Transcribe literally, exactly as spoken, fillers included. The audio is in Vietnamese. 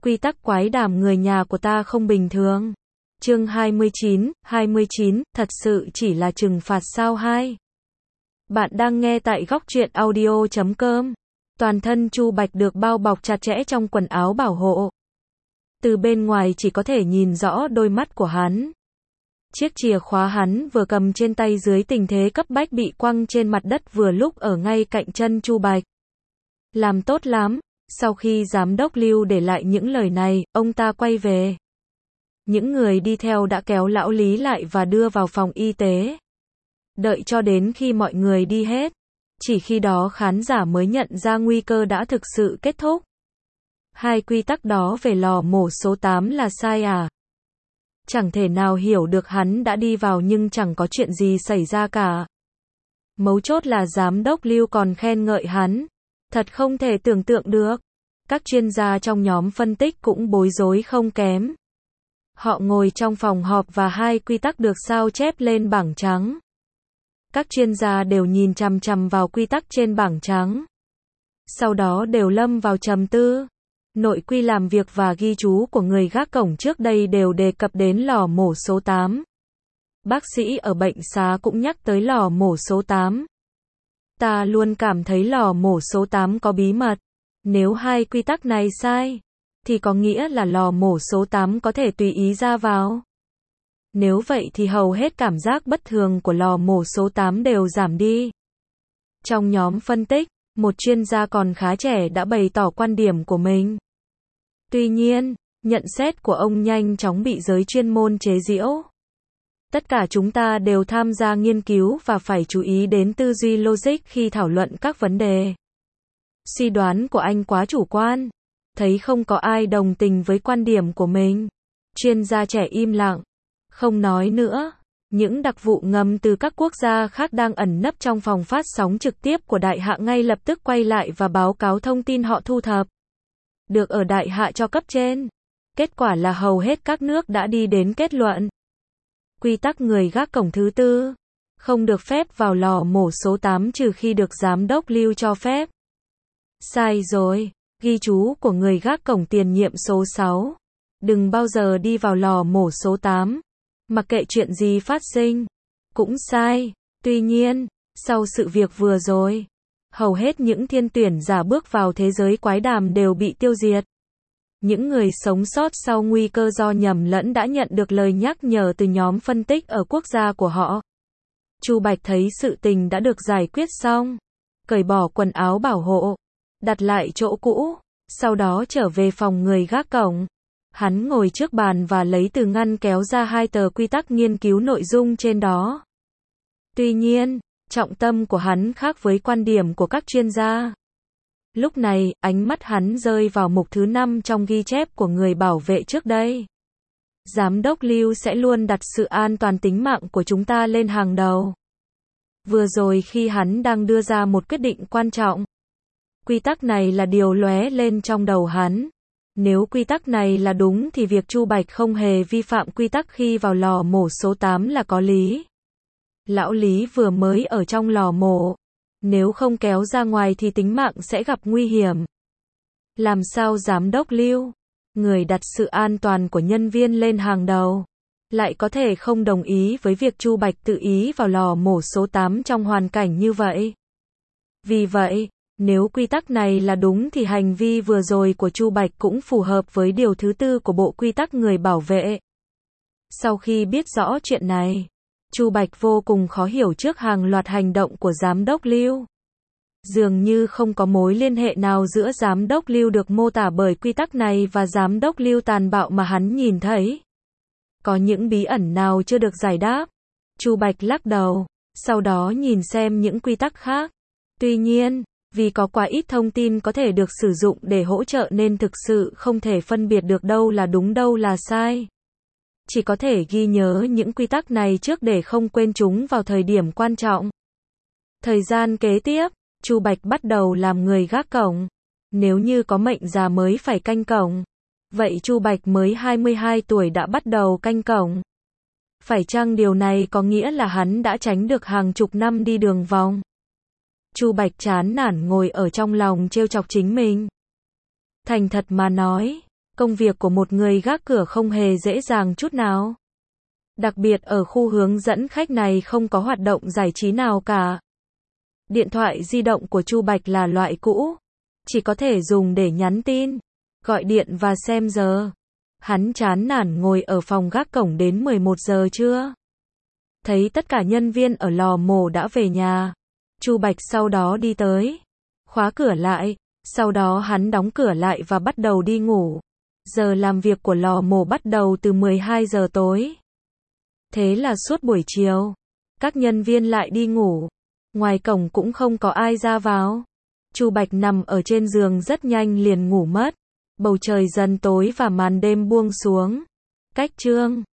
Quy tắc quái đàm người nhà của ta không bình thường. Chương hai mươi chín, hai mươi chín, thật sự chỉ là trừng phạt sao hai. Bạn đang nghe tại góc truyện audio chấm com. Toàn thân Chu Bạch được bao bọc chặt chẽ trong quần áo bảo hộ. Từ bên ngoài chỉ có thể nhìn rõ đôi mắt của hắn. Chiếc chìa khóa hắn vừa cầm trên tay dưới tình thế cấp bách bị quăng trên mặt đất vừa lúc ở ngay cạnh chân Chu Bạch. Làm tốt lắm. Sau khi giám đốc Lưu để lại những lời này, ông ta quay về. Những người đi theo đã kéo lão Lý lại và đưa vào phòng y tế. Đợi cho đến khi mọi người đi hết. Chỉ khi đó khán giả mới nhận ra nguy cơ đã thực sự kết thúc. Hai quy tắc đó về lò mổ số tám là sai à? Chẳng thể nào hiểu được, hắn đã đi vào nhưng chẳng có chuyện gì xảy ra cả. Mấu chốt là giám đốc Lưu còn khen ngợi hắn. Thật không thể tưởng tượng được. Các chuyên gia trong nhóm phân tích cũng bối rối không kém. Họ ngồi trong phòng họp và hai quy tắc được sao chép lên bảng trắng. Các chuyên gia đều nhìn chằm chằm vào quy tắc trên bảng trắng. Sau đó đều lâm vào trầm tư. Nội quy làm việc và ghi chú của người gác cổng trước đây đều đề cập đến lò mổ số tám. Bác sĩ ở bệnh xá cũng nhắc tới lò mổ số tám. Ta luôn cảm thấy lò mổ số tám có bí mật. Nếu hai quy tắc này sai, thì có nghĩa là lò mổ số tám có thể tùy ý ra vào. Nếu vậy thì hầu hết cảm giác bất thường của lò mổ số tám đều giảm đi. Trong nhóm phân tích, một chuyên gia còn khá trẻ đã bày tỏ quan điểm của mình. Tuy nhiên, nhận xét của ông nhanh chóng bị giới chuyên môn chế giễu. Tất cả chúng ta đều tham gia nghiên cứu và phải chú ý đến tư duy logic khi thảo luận các vấn đề. Suy đoán của anh quá chủ quan. Thấy không có ai đồng tình với quan điểm của mình. Chuyên gia trẻ im lặng. Không nói nữa. Những đặc vụ ngầm từ các quốc gia khác đang ẩn nấp trong phòng phát sóng trực tiếp của Đại Hạ ngay lập tức quay lại và báo cáo thông tin họ thu thập được ở Đại Hạ cho cấp trên. Kết quả là hầu hết các nước đã đi đến kết luận. Quy tắc người gác cổng thứ tư. Không được phép vào lò mổ số tám trừ khi được giám đốc Lưu cho phép. Sai rồi. Ghi chú của người gác cổng tiền nhiệm số sáu. Đừng bao giờ đi vào lò mổ số tám. Mặc kệ chuyện gì phát sinh. Cũng sai. Tuy nhiên, sau sự việc vừa rồi, hầu hết những thiên tuyển giả bước vào thế giới quái đàm đều bị tiêu diệt. Những người sống sót sau nguy cơ do nhầm lẫn đã nhận được lời nhắc nhở từ nhóm phân tích ở quốc gia của họ. Chu Bạch thấy sự tình đã được giải quyết xong. Cởi bỏ quần áo bảo hộ. Đặt lại chỗ cũ. Sau đó trở về phòng người gác cổng. Hắn ngồi trước bàn và lấy từ ngăn kéo ra hai tờ quy tắc nghiên cứu nội dung trên đó. Tuy nhiên, trọng tâm của hắn khác với quan điểm của các chuyên gia. Lúc này, ánh mắt hắn rơi vào mục thứ năm trong ghi chép của người bảo vệ trước đây. Giám đốc Lưu sẽ luôn đặt sự an toàn tính mạng của chúng ta lên hàng đầu. Vừa rồi khi hắn đang đưa ra một quyết định quan trọng, quy tắc này là điều lóe lên trong đầu hắn. Nếu quy tắc này là đúng thì việc Chu Bạch không hề vi phạm quy tắc khi vào lò mổ số tám là có lý. Lão Lý vừa mới ở trong lò mổ. Nếu không kéo ra ngoài thì tính mạng sẽ gặp nguy hiểm. Làm sao giám đốc Lưu, người đặt sự an toàn của nhân viên lên hàng đầu, lại có thể không đồng ý với việc Chu Bạch tự ý vào lò mổ số tám trong hoàn cảnh như vậy? Vì vậy, nếu quy tắc này là đúng thì hành vi vừa rồi của Chu Bạch cũng phù hợp với điều thứ tư của bộ quy tắc người bảo vệ. Sau khi biết rõ chuyện này, Chu Bạch vô cùng khó hiểu trước hàng loạt hành động của giám đốc Lưu. Dường như không có mối liên hệ nào giữa giám đốc Lưu được mô tả bởi quy tắc này và giám đốc Lưu tàn bạo mà hắn nhìn thấy. Có những bí ẩn nào chưa được giải đáp? Chu Bạch lắc đầu, sau đó nhìn xem những quy tắc khác. Tuy nhiên, vì có quá ít thông tin có thể được sử dụng để hỗ trợ nên thực sự không thể phân biệt được đâu là đúng đâu là sai. Chỉ có thể ghi nhớ những quy tắc này trước để không quên chúng vào thời điểm quan trọng. Thời gian kế tiếp, Chu Bạch bắt đầu làm người gác cổng. Nếu như có mệnh già mới phải canh cổng, vậy Chu Bạch mới hai mươi hai tuổi đã bắt đầu canh cổng. Phải chăng điều này có nghĩa là hắn đã tránh được hàng chục năm đi đường vòng? Chu Bạch chán nản ngồi ở trong lòng trêu chọc chính mình. Thành thật mà nói, Công việc của một người gác cửa không hề dễ dàng chút nào. Đặc biệt ở khu hướng dẫn khách này không có hoạt động giải trí nào cả. Điện thoại di động của Chu Bạch là loại cũ, chỉ có thể dùng để nhắn tin, gọi điện và xem giờ. Hắn chán nản ngồi ở phòng gác cổng đến mười một giờ trưa. Thấy tất cả nhân viên ở lò mổ đã về nhà, Chu Bạch sau đó đi tới, khóa cửa lại, sau đó hắn đóng cửa lại và bắt đầu đi ngủ. Giờ làm việc của lò mổ bắt đầu từ mười hai giờ tối. Thế là suốt buổi chiều, các nhân viên lại đi ngủ. Ngoài cổng cũng không có ai ra vào. Chu Bạch nằm ở trên giường rất nhanh liền ngủ mất. Bầu trời dần tối và màn đêm buông xuống. Cách chương